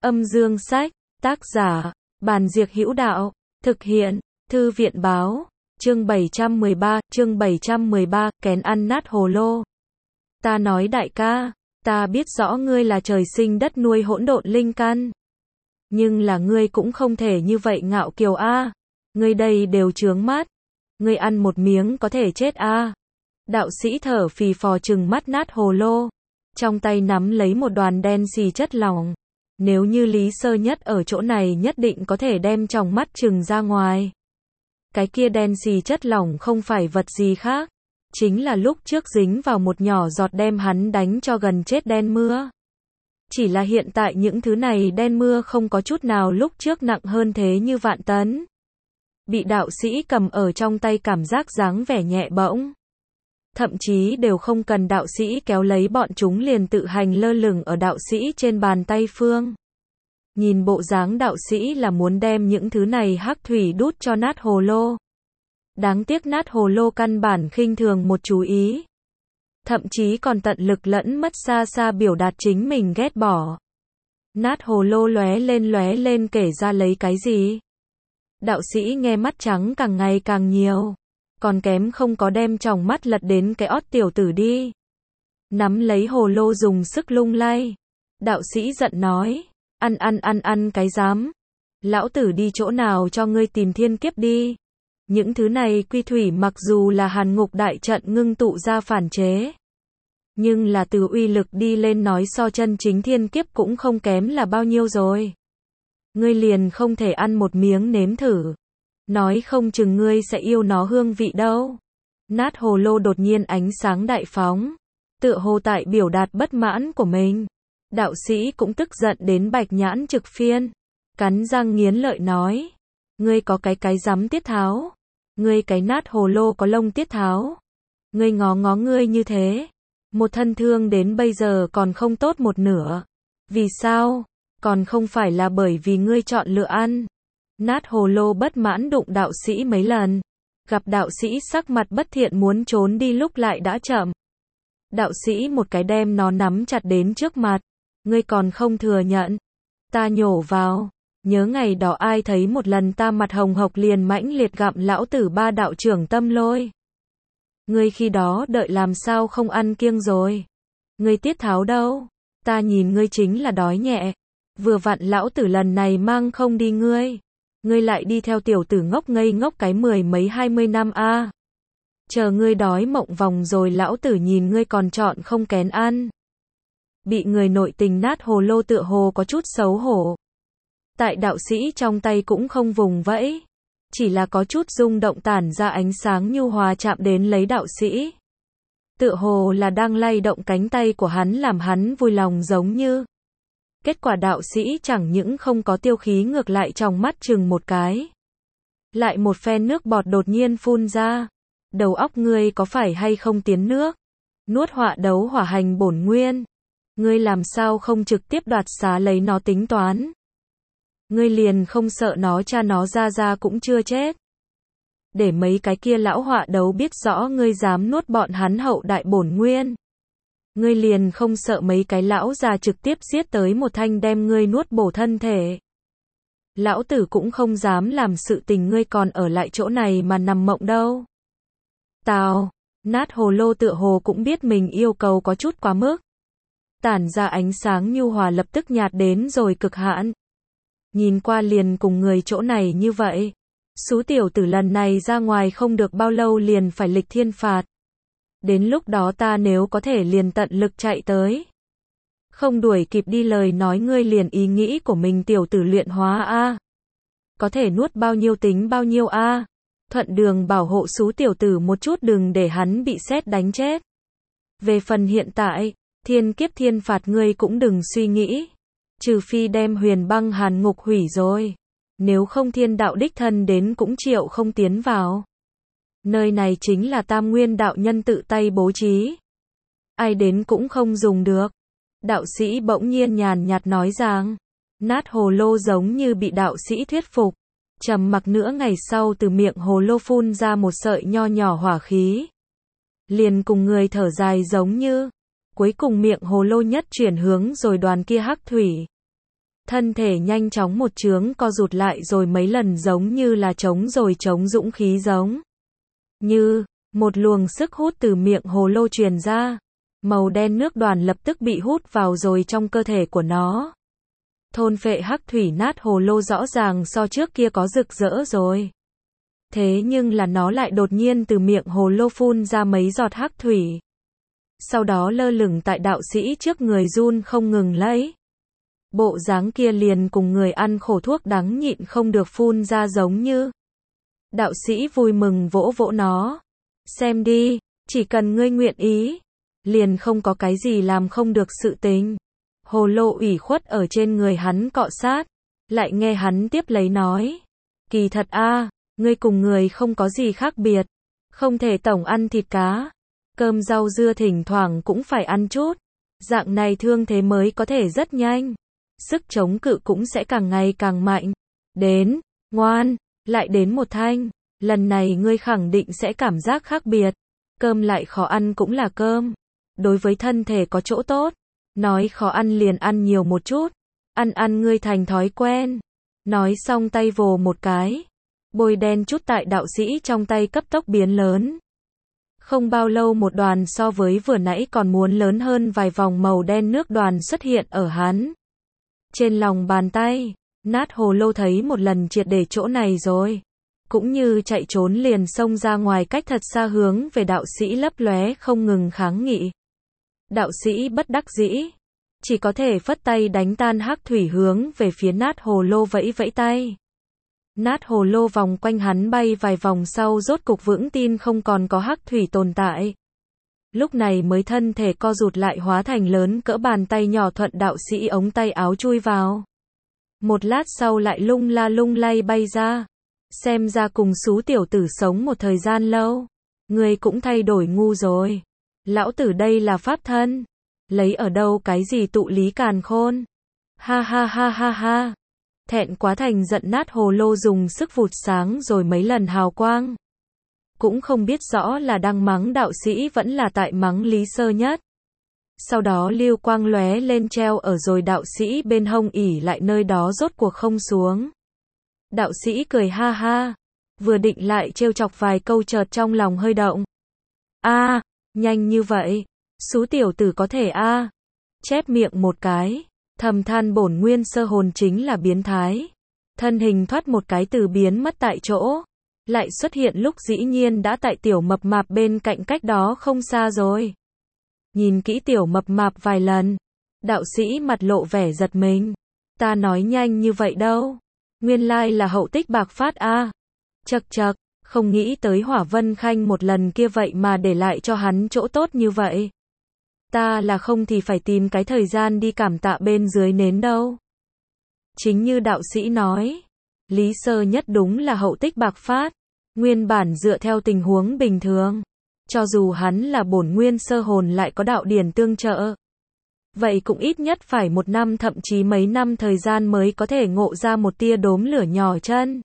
Âm dương sách, tác giả, Bàn Diệc Hữu Đạo, thực hiện, Thư viện báo, chương 713, kén ăn nát hồ lô. Ta nói đại ca, ta biết rõ ngươi là trời sinh đất nuôi hỗn độn linh căn. Nhưng là ngươi cũng không thể như vậy ngạo kiều a. Ngươi đây đều chướng mắt. Ngươi ăn một miếng có thể chết a. Đạo sĩ thở phì phò trừng mắt nát hồ lô. Trong tay nắm lấy một đoàn đen xì chất lỏng. Nếu như Lý Sơ Nhất ở chỗ này nhất định có thể đem tròng mắt trừng ra ngoài. Cái kia đen xì chất lỏng không phải vật gì khác. Chính là lúc trước dính vào một nhỏ giọt đem hắn đánh cho gần chết đen mưa. Chỉ là hiện tại những thứ này đen mưa không có chút nào lúc trước nặng hơn thế như vạn tấn. Bị đạo sĩ cầm ở trong tay cảm giác dáng vẻ nhẹ bỗng. Thậm chí đều không cần đạo sĩ kéo lấy bọn chúng liền tự hành lơ lửng ở đạo sĩ trên bàn tay phương. Nhìn bộ dáng đạo sĩ là muốn đem những thứ này hắc thủy đút cho nát hồ lô. Đáng tiếc nát hồ lô căn bản khinh thường một chú ý. Thậm chí còn tận lực lẫn mất xa xa biểu đạt chính mình ghét bỏ. Nát hồ lô lóe lên kể ra lấy cái gì. Đạo sĩ nghe mắt trắng càng ngày càng nhiều. Còn kém không có đem tròng mắt lật đến cái ót tiểu tử đi. Nắm lấy hồ lô dùng sức lung lay. Đạo sĩ giận nói. Ăn cái dám. Lão tử đi chỗ nào cho ngươi tìm thiên kiếp đi. Những thứ này quy thủy mặc dù là hàn ngục đại trận ngưng tụ ra phản chế. Nhưng là từ uy lực đi lên nói so chân chính thiên kiếp cũng không kém là bao nhiêu rồi. Ngươi liền không thể ăn một miếng nếm thử. Nói không chừng ngươi sẽ yêu nó hương vị đâu. Nát hồ lô đột nhiên ánh sáng đại phóng. Tựa hồ tại biểu đạt bất mãn của mình. Đạo sĩ cũng tức giận đến bạch nhãn trực phiên. Cắn răng nghiến lợi nói. Ngươi có cái dám tiết tháo. Ngươi cái nát hồ lô có lông tiết tháo. Ngươi ngó ngươi như thế. Một thân thương đến bây giờ còn không tốt một nửa. Vì sao? Còn không phải là bởi vì ngươi chọn lựa ăn. Nát hồ lô bất mãn đụng đạo sĩ mấy lần. Gặp đạo sĩ sắc mặt bất thiện muốn trốn đi lúc lại đã chậm. Đạo sĩ một cái đem nó nắm chặt đến trước mặt. Ngươi còn không thừa nhận. Ta nhổ vào. Nhớ ngày đó ai thấy một lần ta mặt hồng hộc liền mãnh liệt gặm lão tử ba đạo trưởng tâm lôi. Ngươi khi đó đợi làm sao không ăn kiêng rồi. Ngươi tiết tháo đâu. Ta nhìn ngươi chính là đói nhẹ. Vừa vặn lão tử lần này mang không đi ngươi. Ngươi lại đi theo tiểu tử ngốc ngây ngốc cái 10 mấy 20 năm a. Chờ ngươi đói mộng vòng rồi lão tử nhìn ngươi còn chọn không kén ăn. Bị người nội tình nát hồ lô tựa hồ có chút xấu hổ. Tại đạo sĩ trong tay cũng không vùng vẫy. Chỉ là có chút rung động tản ra ánh sáng nhu hòa chạm đến lấy đạo sĩ. Tựa hồ là đang lay động cánh tay của hắn làm hắn vui lòng giống như. Kết quả đạo sĩ chẳng những không có tiêu khí ngược lại trong mắt chừng một cái. Lại một phen nước bọt đột nhiên phun ra. Đầu óc ngươi có phải hay không tiến nước? Nuốt họa đấu hỏa hành bổn nguyên. Ngươi làm sao không trực tiếp đoạt xá lấy nó tính toán? Ngươi liền không sợ nó cha nó ra cũng chưa chết. Để mấy cái kia lão họa đấu biết rõ ngươi dám nuốt bọn hắn hậu đại bổn nguyên. Ngươi liền không sợ mấy cái lão già trực tiếp giết tới một thanh đem ngươi nuốt bổ thân thể. Lão tử cũng không dám làm sự tình ngươi còn ở lại chỗ này mà nằm mộng đâu. Tào, nát hồ lô tựa hồ cũng biết mình yêu cầu có chút quá mức. Tản ra ánh sáng nhu hòa lập tức nhạt đến rồi cực hạn. Nhìn qua liền cùng người chỗ này như vậy. Sú tiểu tử lần này ra ngoài không được bao lâu liền phải lịch thiên phạt. Đến lúc đó ta nếu có thể liền tận lực chạy tới. Không đuổi kịp đi lời nói ngươi liền ý nghĩ của mình tiểu tử luyện hóa a. Có thể nuốt bao nhiêu tính bao nhiêu a. Thuận đường bảo hộ sú tiểu tử một chút đừng để hắn bị sét đánh chết. Về phần hiện tại, thiên kiếp thiên phạt ngươi cũng đừng suy nghĩ. Trừ phi đem huyền băng hàn ngục hủy rồi. Nếu không thiên đạo đích thân đến cũng chịu không tiến vào. Nơi này chính là tam nguyên đạo nhân tự tay bố trí. Ai đến cũng không dùng được. Đạo sĩ bỗng nhiên nhàn nhạt nói rằng. Nát hồ lô giống như bị đạo sĩ thuyết phục. Trầm mặc nửa ngày sau từ miệng hồ lô phun ra một sợi nho nhỏ hỏa khí. Liền cùng người thở dài giống như. Cuối cùng miệng hồ lô nhất chuyển hướng rồi đoàn kia hắc thủy. Thân thể nhanh chóng một chướng co rụt lại rồi mấy lần giống như là trống rồi trống dũng khí giống. Như, một luồng sức hút từ miệng hồ lô truyền ra. Màu đen nước đoàn lập tức bị hút vào rồi trong cơ thể của nó. Thôn phệ hắc thủy nát hồ lô rõ ràng so trước kia có rực rỡ rồi. Thế nhưng là nó lại đột nhiên từ miệng hồ lô phun ra mấy giọt hắc thủy. Sau đó lơ lửng tại đạo sĩ trước người run không ngừng lấy. Bộ dáng kia liền cùng người ăn khổ thuốc đắng nhịn không được phun ra giống như. Đạo sĩ vui mừng vỗ vỗ nó. Xem đi, chỉ cần ngươi nguyện ý, liền không có cái gì làm không được sự tình. Hồ lô ủy khuất ở trên người hắn cọ sát, lại nghe hắn tiếp lấy nói. Kỳ thật a, ngươi cùng người không có gì khác biệt, không thể tổng ăn thịt cá, cơm rau dưa thỉnh thoảng cũng phải ăn chút, dạng này thương thế mới có thể rất nhanh, sức chống cự cũng sẽ càng ngày càng mạnh. Đến, ngoan, lại đến một thanh, lần này ngươi khẳng định sẽ cảm giác khác biệt, cơm lại khó ăn cũng là cơm, đối với thân thể có chỗ tốt, nói khó ăn liền ăn nhiều một chút, ăn ngươi thành thói quen. Nói xong tay vồ một cái, bôi đen chút tại đạo sĩ trong tay cấp tốc biến lớn. Không bao lâu một đoàn so với vừa nãy còn muốn lớn hơn vài vòng màu đen nước đoàn xuất hiện ở hắn. Trên lòng bàn tay, nát hồ lô thấy một lần triệt để chỗ này rồi. Cũng như chạy trốn liền xông ra ngoài cách thật xa hướng về đạo sĩ lấp lóe không ngừng kháng nghị. Đạo sĩ bất đắc dĩ, chỉ có thể phất tay đánh tan hắc thủy hướng về phía nát hồ lô vẫy vẫy tay. Nát hồ lô vòng quanh hắn bay vài vòng sau rốt cục vững tin không còn có hắc thủy tồn tại. Lúc này mới thân thể co rụt lại hóa thành lớn cỡ bàn tay nhỏ thuận đạo sĩ ống tay áo chui vào. Một lát sau lại lung la lung lay bay ra. Xem ra cùng xú tiểu tử sống một thời gian lâu. Người cũng thay đổi ngu rồi. Lão tử đây là pháp thân. Lấy ở đâu cái gì tụ lý càn khôn. Ha ha ha ha ha. Thẹn quá thành giận nát hồ lô dùng sức vụt sáng rồi mấy lần hào quang. Cũng không biết rõ là đang mắng đạo sĩ vẫn là tại mắng Lý Sơ Nhất. Sau đó lưu quang lóe lên treo ở rồi đạo sĩ bên hông ỉ lại nơi đó rốt cuộc không xuống. Đạo sĩ cười ha ha, vừa định lại trêu chọc vài câu chợt trong lòng hơi động. A, nhanh như vậy, xú tiểu tử có thể a. Chép miệng một cái, thầm than bổn nguyên sơ hồn chính là biến thái. Thân hình thoát một cái từ biến mất tại chỗ, lại xuất hiện lúc dĩ nhiên đã tại tiểu mập mạp bên cạnh cách đó không xa rồi. Nhìn kỹ tiểu mập mạp vài lần, đạo sĩ mặt lộ vẻ giật mình. Ta nói nhanh như vậy đâu. Nguyên lai là hậu tích bạc phát a. Chậc chậc, không nghĩ tới Hỏa Vân Khanh một lần kia vậy mà để lại cho hắn chỗ tốt như vậy. Ta là không thì phải tìm cái thời gian đi cảm tạ bên dưới nến đâu. Chính như đạo sĩ nói, Lý Sơ Nhất đúng là hậu tích bạc phát. Nguyên bản dựa theo tình huống bình thường, cho dù hắn là bổn nguyên sơ hồn lại có đạo điển tương trợ, vậy cũng ít nhất phải một năm thậm chí mấy năm thời gian mới có thể ngộ ra một tia đốm lửa nhỏ chân.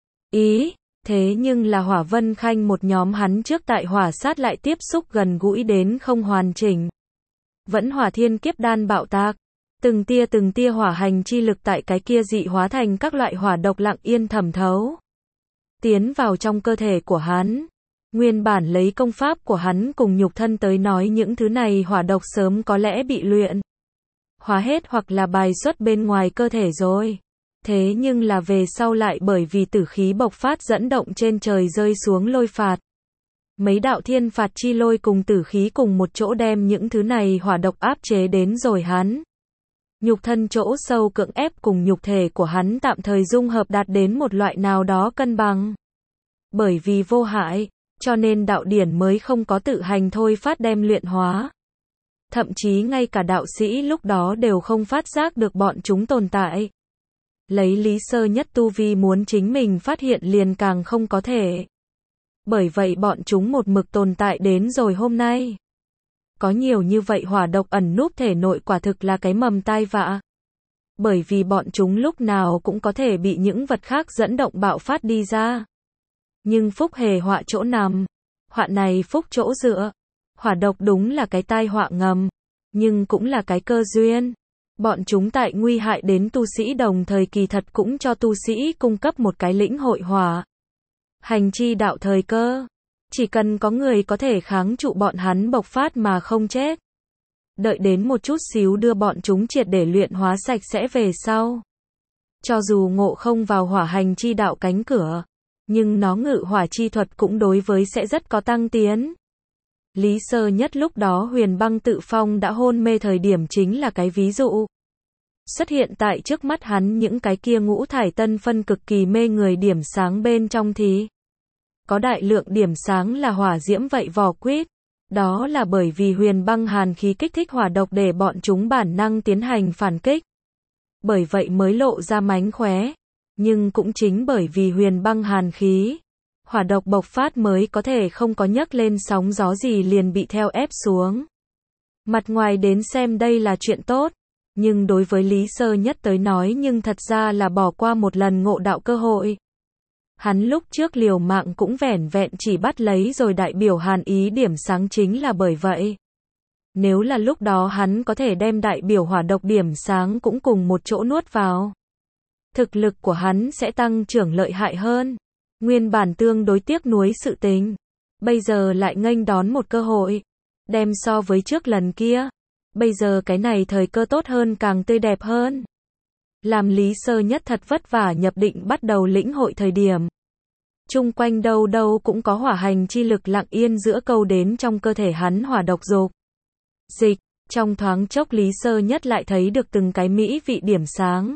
Thế nhưng là Hỏa Vân Khanh một nhóm hắn trước tại hỏa sát lại tiếp xúc gần gũi đến không hoàn chỉnh. Vẫn hỏa thiên kiếp đan bạo tạc, từng tia hỏa hành chi lực tại cái kia dị hóa thành các loại hỏa độc lặng yên thẩm thấu. Tiến vào trong cơ thể của hắn. Nguyên bản lấy công pháp của hắn cùng nhục thân tới nói những thứ này hỏa độc sớm có lẽ bị luyện hóa hết hoặc là bài xuất bên ngoài cơ thể rồi. Thế nhưng là về sau lại bởi vì tử khí bộc phát dẫn động trên trời rơi xuống lôi phạt. Mấy đạo thiên phạt chi lôi cùng tử khí cùng một chỗ đem những thứ này hỏa độc áp chế đến rồi hắn. Nhục thân chỗ sâu cưỡng ép cùng nhục thể của hắn tạm thời dung hợp đạt đến một loại nào đó cân bằng. Bởi vì vô hại, cho nên đạo điển mới không có tự hành thôi phát đem luyện hóa. Thậm chí ngay cả đạo sĩ lúc đó đều không phát giác được bọn chúng tồn tại. Lấy Lý Sơ Nhất tu vi muốn chính mình phát hiện liền càng không có thể. Bởi vậy bọn chúng một mực tồn tại đến rồi hôm nay. Có nhiều như vậy hỏa độc ẩn núp thể nội quả thực là cái mầm tai vạ. Bởi vì bọn chúng lúc nào cũng có thể bị những vật khác dẫn động bạo phát đi ra. Nhưng phúc hề họa chỗ nằm, họa này phúc chỗ dựa. Hỏa độc đúng là cái tai họa ngầm, nhưng cũng là cái cơ duyên. Bọn chúng tại nguy hại đến tu sĩ đồng thời kỳ thật cũng cho tu sĩ cung cấp một cái lĩnh hội hỏa hành chi đạo thời cơ. Chỉ cần có người có thể kháng trụ bọn hắn bộc phát mà không chết. Đợi đến một chút xíu đưa bọn chúng triệt để luyện hóa sạch sẽ về sau. Cho dù ngộ không vào hỏa hành chi đạo cánh cửa, nhưng nó ngự hỏa chi thuật cũng đối với sẽ rất có tăng tiến. Lý Sơ Nhất lúc đó Huyền Băng Tự Phong đã hôn mê thời điểm chính là cái ví dụ. Xuất hiện tại trước mắt hắn những cái kia ngũ thải tân phân cực kỳ mê người điểm sáng bên trong thì có đại lượng điểm sáng là hỏa diễm vậy vỏ quýt. Đó là bởi vì huyền băng hàn khí kích thích hỏa độc để bọn chúng bản năng tiến hành phản kích. Bởi vậy mới lộ ra mánh khóe. Nhưng cũng chính bởi vì huyền băng hàn khí, hỏa độc bộc phát mới có thể không có nhấc lên sóng gió gì liền bị theo ép xuống. Mặt ngoài đến xem đây là chuyện tốt, nhưng đối với Lý Sơ Nhất tới nói nhưng thật ra là bỏ qua một lần ngộ đạo cơ hội. Hắn lúc trước liều mạng cũng vẻn vẹn chỉ bắt lấy rồi đại biểu hàn ý điểm sáng chính là bởi vậy. Nếu là lúc đó hắn có thể đem đại biểu hỏa độc điểm sáng cũng cùng một chỗ nuốt vào, thực lực của hắn sẽ tăng trưởng lợi hại hơn. Nguyên bản tương đối tiếc nuối sự tình, bây giờ lại nghênh đón một cơ hội, đem so với trước lần kia, bây giờ cái này thời cơ tốt hơn càng tươi đẹp hơn. Làm Lý Sơ Nhất thật vất vả nhập định bắt đầu lĩnh hội thời điểm. Chung quanh đâu đâu cũng có hỏa hành chi lực lặng yên giữa câu đến trong cơ thể hắn hỏa độc dục dịch, trong thoáng chốc Lý Sơ Nhất lại thấy được từng cái mỹ vị điểm sáng.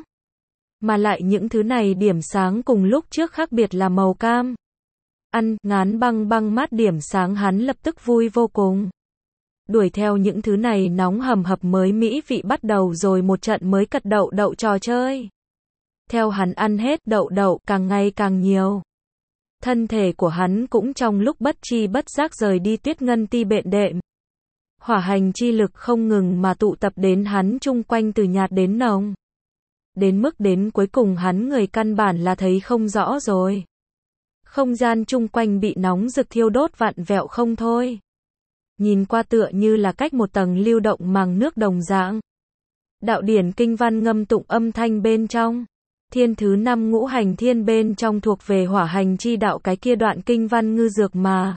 Mà lại những thứ này điểm sáng cùng lúc trước khác biệt là màu cam. Ăn, ngán băng băng mát điểm sáng hắn lập tức vui vô cùng. Đuổi theo những thứ này nóng hầm hập mới mỹ vị bắt đầu rồi một trận mới cật đậu đậu trò chơi. Theo hắn ăn hết đậu đậu càng ngày càng nhiều. Thân thể của hắn cũng trong lúc bất chi bất giác rời đi tuyết ngân ti bện đệm. Hỏa hành chi lực không ngừng mà tụ tập đến hắn chung quanh từ nhạt đến nồng. Đến mức đến cuối cùng hắn người căn bản là thấy không rõ rồi. Không gian chung quanh bị nóng rực thiêu đốt vặn vẹo không thôi. Nhìn qua tựa như là cách một tầng lưu động màng nước đồng dạng. Đạo điển kinh văn ngâm tụng âm thanh bên trong. Thiên thứ 5 ngũ hành thiên bên trong thuộc về hỏa hành chi đạo cái kia đoạn kinh văn ngư dược mà.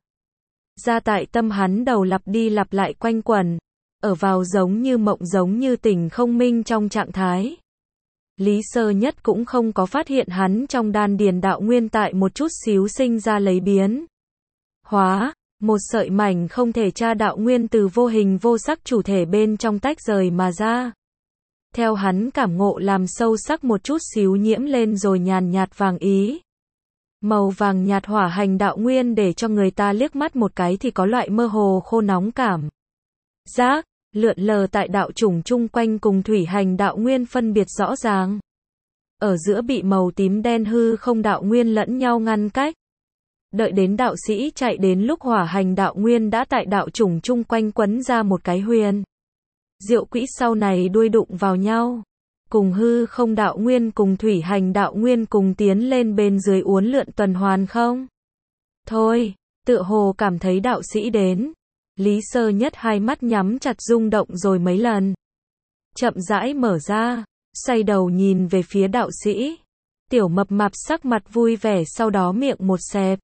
Ra tại tâm hắn đầu lặp đi lặp lại quanh quẩn. Ở vào giống như mộng giống như tỉnh không minh trong trạng thái. Lý Sơ Nhất cũng không có phát hiện hắn trong đan điền đạo nguyên tại một chút xíu sinh ra lấy biến. Hóa, một sợi mảnh không thể tra đạo nguyên từ vô hình vô sắc chủ thể bên trong tách rời mà ra. Theo hắn cảm ngộ làm sâu sắc một chút xíu nhiễm lên rồi nhàn nhạt vàng ý. Màu vàng nhạt hỏa hành đạo nguyên để cho người ta liếc mắt một cái thì có loại mơ hồ khô nóng cảm giác, lượn lờ tại đạo chủng chung quanh cùng thủy hành đạo nguyên phân biệt rõ ràng. Ở giữa bị màu tím đen hư không đạo nguyên lẫn nhau ngăn cách. Đợi đến đạo sĩ chạy đến lúc hỏa hành đạo nguyên đã tại đạo chủng chung quanh quấn ra một cái huyền diệu quỹ sau này đuôi đụng vào nhau. Cùng hư không đạo nguyên cùng thủy hành đạo nguyên cùng tiến lên bên dưới uốn lượn tuần hoàn không? Thôi, tựa hồ cảm thấy đạo sĩ đến. Lý Sơ Nhất hai mắt nhắm chặt rung động rồi mấy lần. Chậm rãi mở ra, xoay đầu nhìn về phía đạo sĩ. Tiểu mập mạp sắc mặt vui vẻ sau đó miệng một xẹp.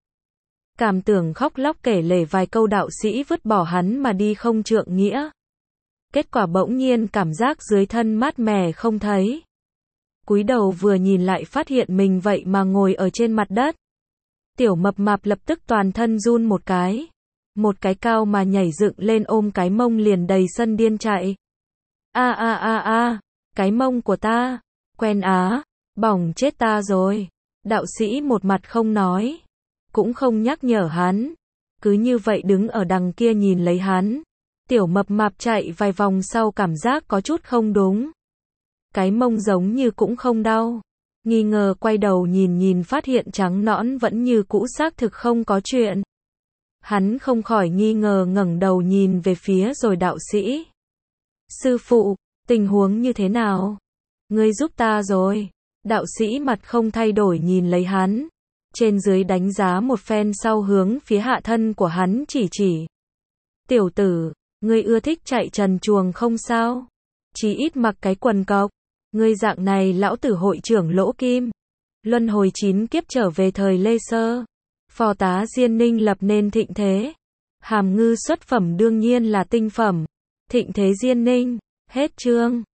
Cảm tưởng khóc lóc kể lể vài câu đạo sĩ vứt bỏ hắn mà đi không trượng nghĩa. Kết quả bỗng nhiên cảm giác dưới thân mát mẻ không thấy. Cúi đầu vừa nhìn lại phát hiện mình vậy mà ngồi ở trên mặt đất. Tiểu mập mạp lập tức toàn thân run một cái. Một cái cao mà nhảy dựng lên ôm cái mông liền đầy sân điên chạy. Cái mông của ta, quen á, bỏng chết ta rồi. Đạo sĩ một mặt không nói, cũng không nhắc nhở hắn. Cứ như vậy đứng ở đằng kia nhìn lấy hắn. Tiểu mập mạp chạy vài vòng sau cảm giác có chút không đúng. Cái mông giống như cũng không đau. Nghi ngờ quay đầu nhìn phát hiện trắng nõn vẫn như cũ xác thực không có chuyện. Hắn không khỏi nghi ngờ ngẩng đầu nhìn về phía rồi đạo sĩ. Sư phụ, tình huống như thế nào? Ngươi giúp ta rồi. Đạo sĩ mặt không thay đổi nhìn lấy hắn. Trên dưới đánh giá một phen sau hướng phía hạ thân của hắn chỉ. Tiểu tử, ngươi ưa thích chạy trần truồng không sao? Chí ít mặc cái quần cộc. Ngươi dạng này lão tử hội trưởng lỗ kim. Luân hồi 9 kiếp trở về thời Lê Sơ. Phò tá Diên Ninh lập nên thịnh thế. Hàm ngư xuất phẩm đương nhiên là tinh phẩm. Thịnh thế Diên Ninh. Hết chương.